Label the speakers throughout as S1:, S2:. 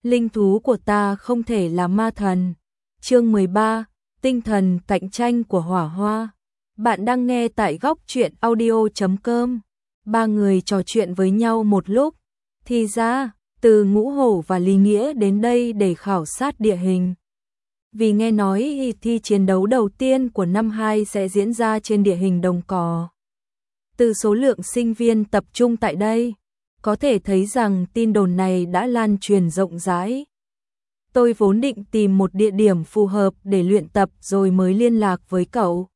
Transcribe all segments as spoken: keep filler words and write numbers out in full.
S1: Linh thú của ta không thể là ma thần. Chương mười ba, tinh thần cạnh tranh của hỏa hoa. Bạn đang nghe tại góc truyện audio chấm com. Ba người trò chuyện với nhau một lúc. Thì ra, Từ Ngũ Hổ và Lý Nghĩa đến đây để khảo sát địa hình. Vì nghe nói thi chiến đấu đầu tiên của năm hai sẽ diễn ra trên địa hình đồng cỏ. Từ số lượng sinh viên tập trung tại đây, có thể thấy rằng tin đồn này đã lan truyền rộng rãi. Tôi vốn định tìm một địa điểm phù hợp để luyện tập rồi mới liên lạc với cậu.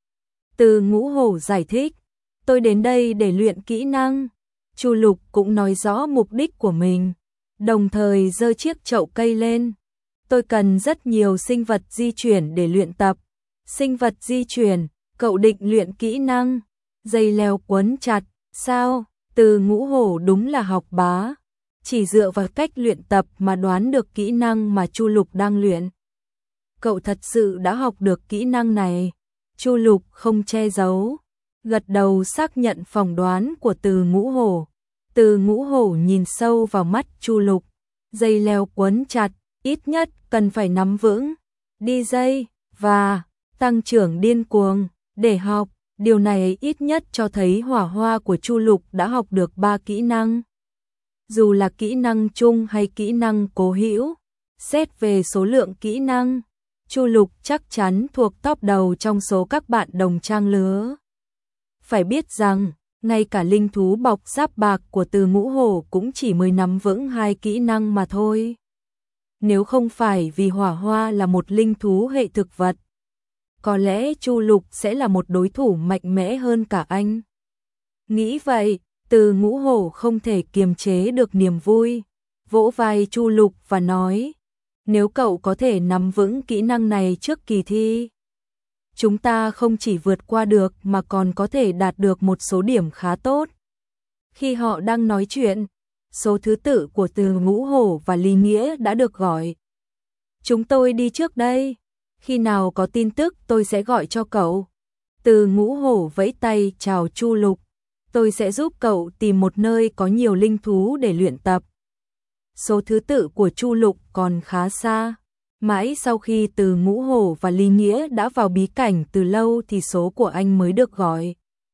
S1: Từ Ngũ Hổ giải thích, tôi đến đây để luyện kỹ năng. Chu Lục cũng nói rõ mục đích của mình, đồng thời giơ chiếc chậu cây lên. Tôi cần rất nhiều sinh vật di chuyển để luyện tập. Sinh vật di chuyển, cậu định luyện kỹ năng. Dây leo quấn chặt, sao? Từ Ngũ Hổ đúng là học bá. Chỉ dựa vào cách luyện tập mà đoán được kỹ năng mà Chu Lục đang luyện. Cậu thật sự đã học được kỹ năng này. Chu Lục không che giấu, gật đầu xác nhận phỏng đoán của Từ Ngũ Hổ. Từ Ngũ Hổ nhìn sâu vào mắt Chu Lục. Dây leo quấn chặt, ít nhất cần phải nắm vững. Đi dây, và tăng trưởng điên cuồng, để học. Điều này ít nhất cho thấy hỏa hoa của Chu Lục đã học được ba kỹ năng. Dù là kỹ năng chung hay kỹ năng cố hữu, xét về số lượng kỹ năng, Chu Lục chắc chắn thuộc top đầu trong số các bạn đồng trang lứa. Phải biết rằng, ngay cả linh thú bọc giáp bạc của Từ Ngũ Hổ cũng chỉ mới nắm vững hai kỹ năng mà thôi. Nếu không phải vì hỏa hoa là một linh thú hệ thực vật, có lẽ Chu Lục sẽ là một đối thủ mạnh mẽ hơn cả anh. Nghĩ vậy, Từ Ngũ Hổ không thể kiềm chế được niềm vui, vỗ vai Chu Lục và nói, nếu cậu có thể nắm vững kỹ năng này trước kỳ thi, chúng ta không chỉ vượt qua được mà còn có thể đạt được một số điểm khá tốt. Khi họ đang nói chuyện, số thứ tự của Từ Ngũ Hổ và Lý Nghĩa đã được gọi. Chúng tôi đi trước đây. Khi nào có tin tức tôi sẽ gọi cho cậu. Từ Ngũ Hổ vẫy tay chào Chu Lục. Tôi sẽ giúp cậu tìm một nơi có nhiều linh thú để luyện tập. Số thứ tự của Chu Lục còn khá xa. Mãi sau khi Từ Ngũ Hổ và Lý Nghĩa đã vào bí cảnh từ lâu thì số của anh mới được gọi.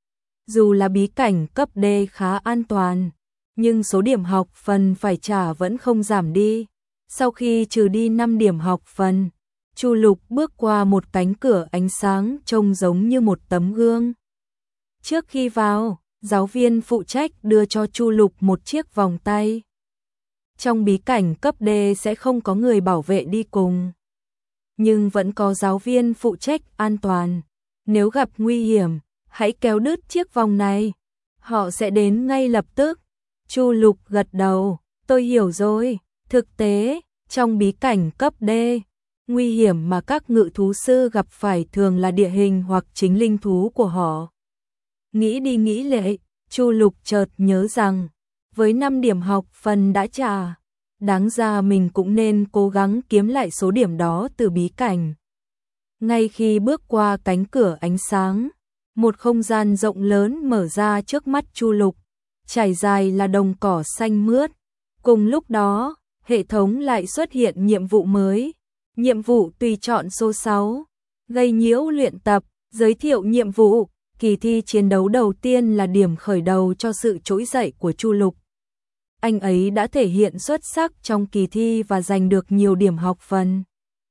S1: Dù là bí cảnh cấp D khá an toàn, nhưng số điểm học phần phải trả vẫn không giảm đi. Sau khi trừ đi năm điểm học phần, Chu Lục bước qua một cánh cửa ánh sáng trông giống như một tấm gương. Trước khi vào, giáo viên phụ trách đưa cho Chu Lục một chiếc vòng tay. Trong bí cảnh cấp D sẽ không có người bảo vệ đi cùng, nhưng vẫn có giáo viên phụ trách an toàn. Nếu gặp nguy hiểm, hãy kéo đứt chiếc vòng này, họ sẽ đến ngay lập tức. Chu Lục gật đầu, tôi hiểu rồi. Thực tế, trong bí cảnh cấp D, nguy hiểm mà các ngự thú sư gặp phải thường là địa hình hoặc chính linh thú của họ. Nghĩ đi nghĩ lại, Chu Lục chợt nhớ rằng, với năm điểm học phần đã trả, đáng ra mình cũng nên cố gắng kiếm lại số điểm đó từ bí cảnh. Ngay khi bước qua cánh cửa ánh sáng, một không gian rộng lớn mở ra trước mắt Chu Lục, trải dài là đồng cỏ xanh mướt. Cùng lúc đó, hệ thống lại xuất hiện nhiệm vụ mới. Nhiệm vụ tùy chọn số sáu, gây nhiễu luyện tập, giới thiệu nhiệm vụ. Kỳ thi chiến đấu đầu tiên là điểm khởi đầu cho sự trỗi dậy của Chu Lục. Anh ấy đã thể hiện xuất sắc trong kỳ thi và giành được nhiều điểm học phần.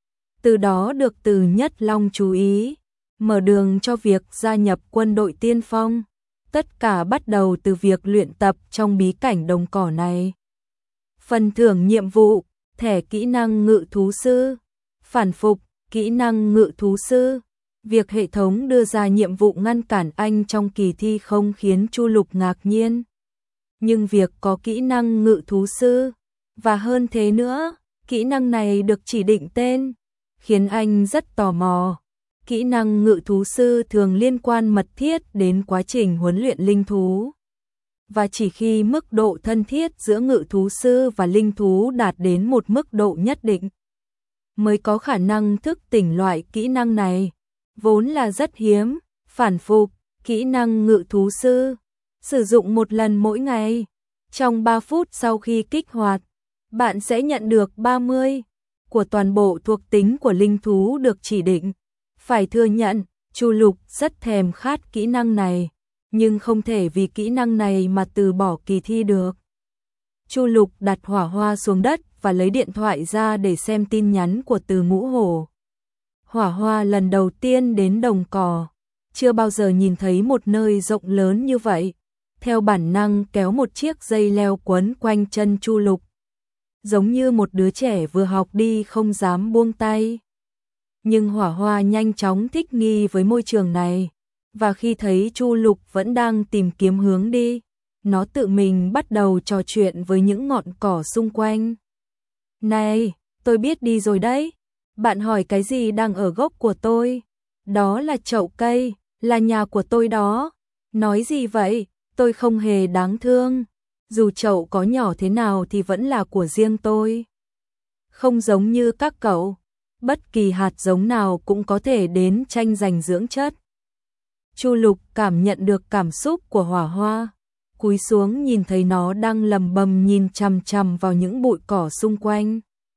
S1: Từ đó được Từ Nhất Long chú ý, mở đường cho việc gia nhập quân đội tiên phong. Tất cả bắt đầu từ việc luyện tập trong bí cảnh đồng cỏ này. Phần thưởng nhiệm vụ, thẻ kỹ năng ngự thú sư. Phản phục, kỹ năng ngự thú sư. Việc hệ thống đưa ra nhiệm vụ ngăn cản anh trong kỳ thi không khiến Chu Lục ngạc nhiên. Nhưng việc có kỹ năng ngự thú sư, và hơn thế nữa, kỹ năng này được chỉ định tên, khiến anh rất tò mò. Kỹ năng ngự thú sư thường liên quan mật thiết đến quá trình huấn luyện linh thú. Và chỉ khi mức độ thân thiết giữa ngự thú sư và linh thú đạt đến một mức độ nhất định, mới có khả năng thức tỉnh loại kỹ năng này, vốn là rất hiếm. Phản phục, kỹ năng ngự thú sư, sử dụng một lần mỗi ngày. Trong ba phút sau khi kích hoạt, bạn sẽ nhận được ba mươi của toàn bộ thuộc tính của linh thú được chỉ định. Phải thừa nhận, Chu Lục rất thèm khát kỹ năng này, nhưng không thể vì kỹ năng này mà từ bỏ kỳ thi được. Chu Lục đặt hỏa hoa xuống đất và lấy điện thoại ra để xem tin nhắn của Từ Ngũ Hổ. Hỏa hoa lần đầu tiên đến đồng cỏ, chưa bao giờ nhìn thấy một nơi rộng lớn như vậy. Theo bản năng kéo một chiếc dây leo quấn quanh chân Chu Lục, giống như một đứa trẻ vừa học đi không dám buông tay. Nhưng hỏa hoa nhanh chóng thích nghi với môi trường này, và khi thấy Chu Lục vẫn đang tìm kiếm hướng đi, nó tự mình bắt đầu trò chuyện với những ngọn cỏ xung quanh. Này, tôi biết đi rồi đấy. Bạn hỏi cái gì đang ở gốc của tôi? Đó là chậu cây, là nhà của tôi đó. Nói gì vậy? Tôi không hề đáng thương. Dù chậu có nhỏ thế nào thì vẫn là của riêng tôi. Không giống như các cậu, bất kỳ hạt giống nào cũng có thể đến tranh giành dưỡng chất. Chu Lục cảm nhận được cảm xúc của hỏa hoa, cúi xuống nhìn thấy nó đang lầm bầm nhìn chằm chằm vào những bụi cỏ xung quanh.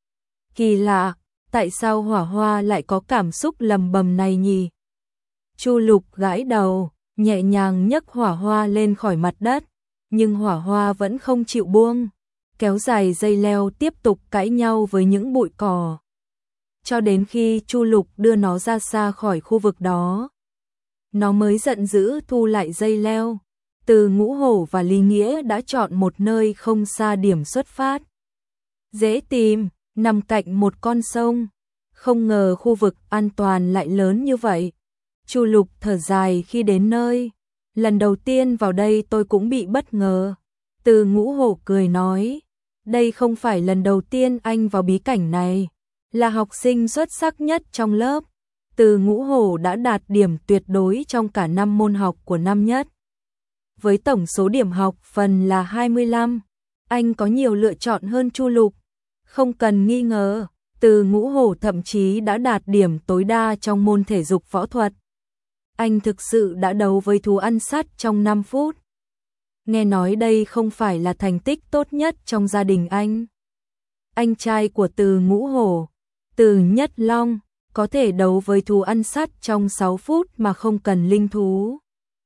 S1: Kỳ lạ, tại sao hỏa hoa lại có cảm xúc lầm bầm này nhỉ? Chu Lục gãi đầu, nhẹ nhàng nhấc hỏa hoa lên khỏi mặt đất, nhưng hỏa hoa vẫn không chịu buông, kéo dài dây leo tiếp tục cãi nhau với những bụi cỏ. Cho đến khi Chu Lục đưa nó ra xa khỏi khu vực đó, nó mới giận dữ thu lại dây leo. Từ Ngũ Hổ và Lý Nghĩa đã chọn một nơi không xa điểm xuất phát. Dễ tìm, nằm cạnh một con sông. Không ngờ khu vực an toàn lại lớn như vậy. Chu Lục thở dài khi đến nơi. Lần đầu tiên vào đây tôi cũng bị bất ngờ. Từ Ngũ Hổ cười nói, đây không phải lần đầu tiên anh vào bí cảnh này. Là học sinh xuất sắc nhất trong lớp. Từ Ngũ Hổ đã đạt điểm tuyệt đối trong cả năm môn học của năm nhất. Với tổng số điểm học phần là hai mươi lăm, anh có nhiều lựa chọn hơn Chu Lục. Không cần nghi ngờ, Từ Ngũ Hổ thậm chí đã đạt điểm tối đa trong môn thể dục võ thuật. Anh thực sự đã đấu với thú ăn sắt trong năm phút. Nghe nói đây không phải là thành tích tốt nhất trong gia đình anh. Anh trai của Từ Ngũ Hổ, Từ Nhất Long, có thể đấu với thú ăn sắt trong sáu phút mà không cần linh thú.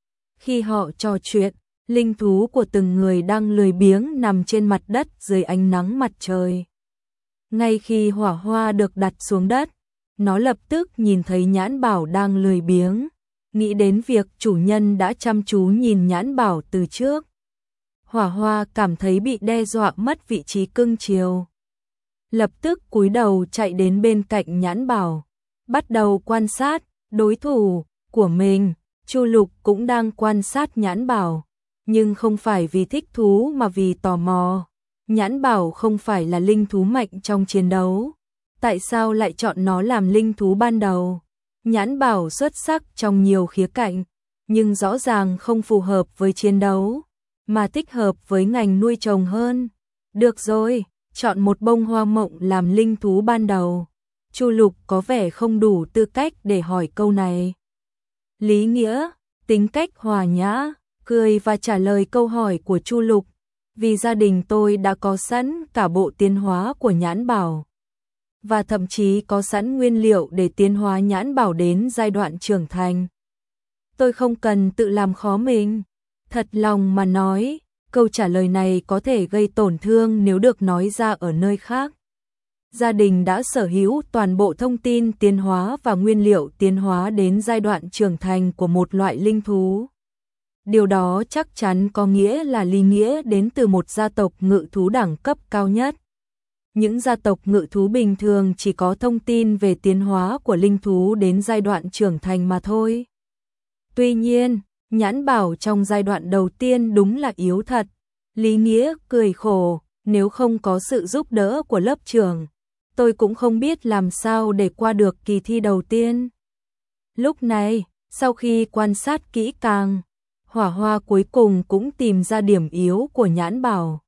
S1: Khi họ trò chuyện, linh thú của từng người đang lười biếng nằm trên mặt đất dưới ánh nắng mặt trời. Ngay khi hỏa hoa được đặt xuống đất, nó lập tức nhìn thấy Nhãn Bảo đang lười biếng, nghĩ đến việc chủ nhân đã chăm chú nhìn Nhãn Bảo từ trước. Hỏa hoa cảm thấy bị đe dọa mất vị trí cưng chiều. Lập tức cúi đầu chạy đến bên cạnh Nhãn Bảo, bắt đầu quan sát đối thủ của mình. Chu Lục cũng đang quan sát Nhãn Bảo, nhưng không phải vì thích thú mà vì tò mò. Nhãn Bảo không phải là linh thú mạnh trong chiến đấu. Tại sao lại chọn nó làm linh thú ban đầu? Nhãn Bảo xuất sắc trong nhiều khía cạnh, nhưng rõ ràng không phù hợp với chiến đấu, mà thích hợp với ngành nuôi trồng hơn. Được rồi, chọn một bông hoa mộng làm linh thú ban đầu. Chu Lục có vẻ không đủ tư cách để hỏi câu này. Lý Nghĩa, tính cách hòa nhã, cười và trả lời câu hỏi của Chu Lục. Vì gia đình tôi đã có sẵn cả bộ tiến hóa của Nhãn Bảo, và thậm chí có sẵn nguyên liệu để tiến hóa Nhãn Bảo đến giai đoạn trưởng thành. Tôi không cần tự làm khó mình. Thật lòng mà nói, câu trả lời này có thể gây tổn thương nếu được nói ra ở nơi khác. Gia đình đã sở hữu toàn bộ thông tin tiến hóa và nguyên liệu tiến hóa đến giai đoạn trưởng thành của một loại linh thú. Điều đó chắc chắn có nghĩa là Lý Nghĩa đến từ một gia tộc ngự thú đẳng cấp cao nhất. Những gia tộc ngự thú bình thường chỉ có thông tin về tiến hóa của linh thú đến giai đoạn trưởng thành mà thôi. Tuy nhiên, Nhãn Bảo trong giai đoạn đầu tiên đúng là yếu thật. Lý Nghĩa cười khổ, nếu không có sự giúp đỡ của lớp trưởng, tôi cũng không biết làm sao để qua được kỳ thi đầu tiên. Lúc này, sau khi quan sát kỹ càng, hỏa hoa cuối cùng cũng tìm ra điểm yếu của Nhãn Bảo.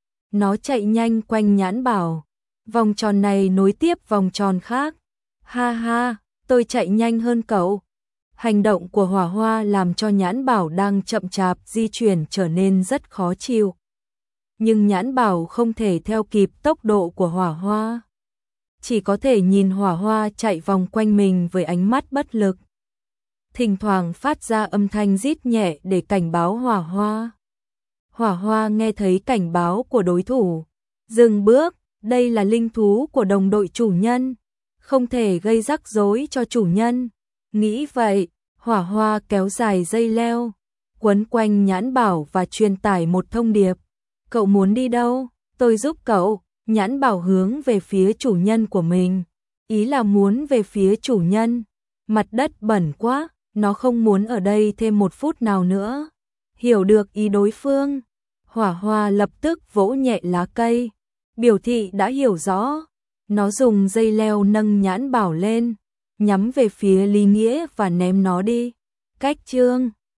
S1: Nó chạy nhanh quanh Nhãn Bảo, vòng tròn này nối tiếp vòng tròn khác. Ha ha, tôi chạy nhanh hơn cậu. Hành động của hỏa hoa làm cho Nhãn Bảo đang chậm chạp di chuyển trở nên rất khó chịu. nhưng Nhãn Bảo không thể theo kịp tốc độ của Hỏa Hoa. Chỉ có thể nhìn Hỏa Hoa chạy vòng quanh mình với ánh mắt bất lực. Thỉnh thoảng phát ra âm thanh rít nhẹ để cảnh báo Hỏa Hoa. Hỏa Hoa nghe thấy cảnh báo của đối thủ, dừng bước, đây là linh thú của đồng đội chủ nhân, không thể gây rắc rối cho chủ nhân. Nghĩ vậy, Hỏa Hoa kéo dài dây leo, quấn quanh Nhãn Bảo và truyền tải một thông điệp. Cậu muốn đi đâu? Tôi giúp cậu. Nhãn Bảo hướng về phía chủ nhân của mình, ý là muốn về phía chủ nhân. Mặt đất bẩn quá, nó không muốn ở đây thêm một phút nào nữa. Hiểu được ý đối phương, Hỏa Hoa lập tức vỗ nhẹ lá cây, biểu thị đã hiểu rõ. Nó dùng dây leo nâng Nhãn Bảo lên, nhắm về phía Lý Nghĩa và ném nó đi. Cách chương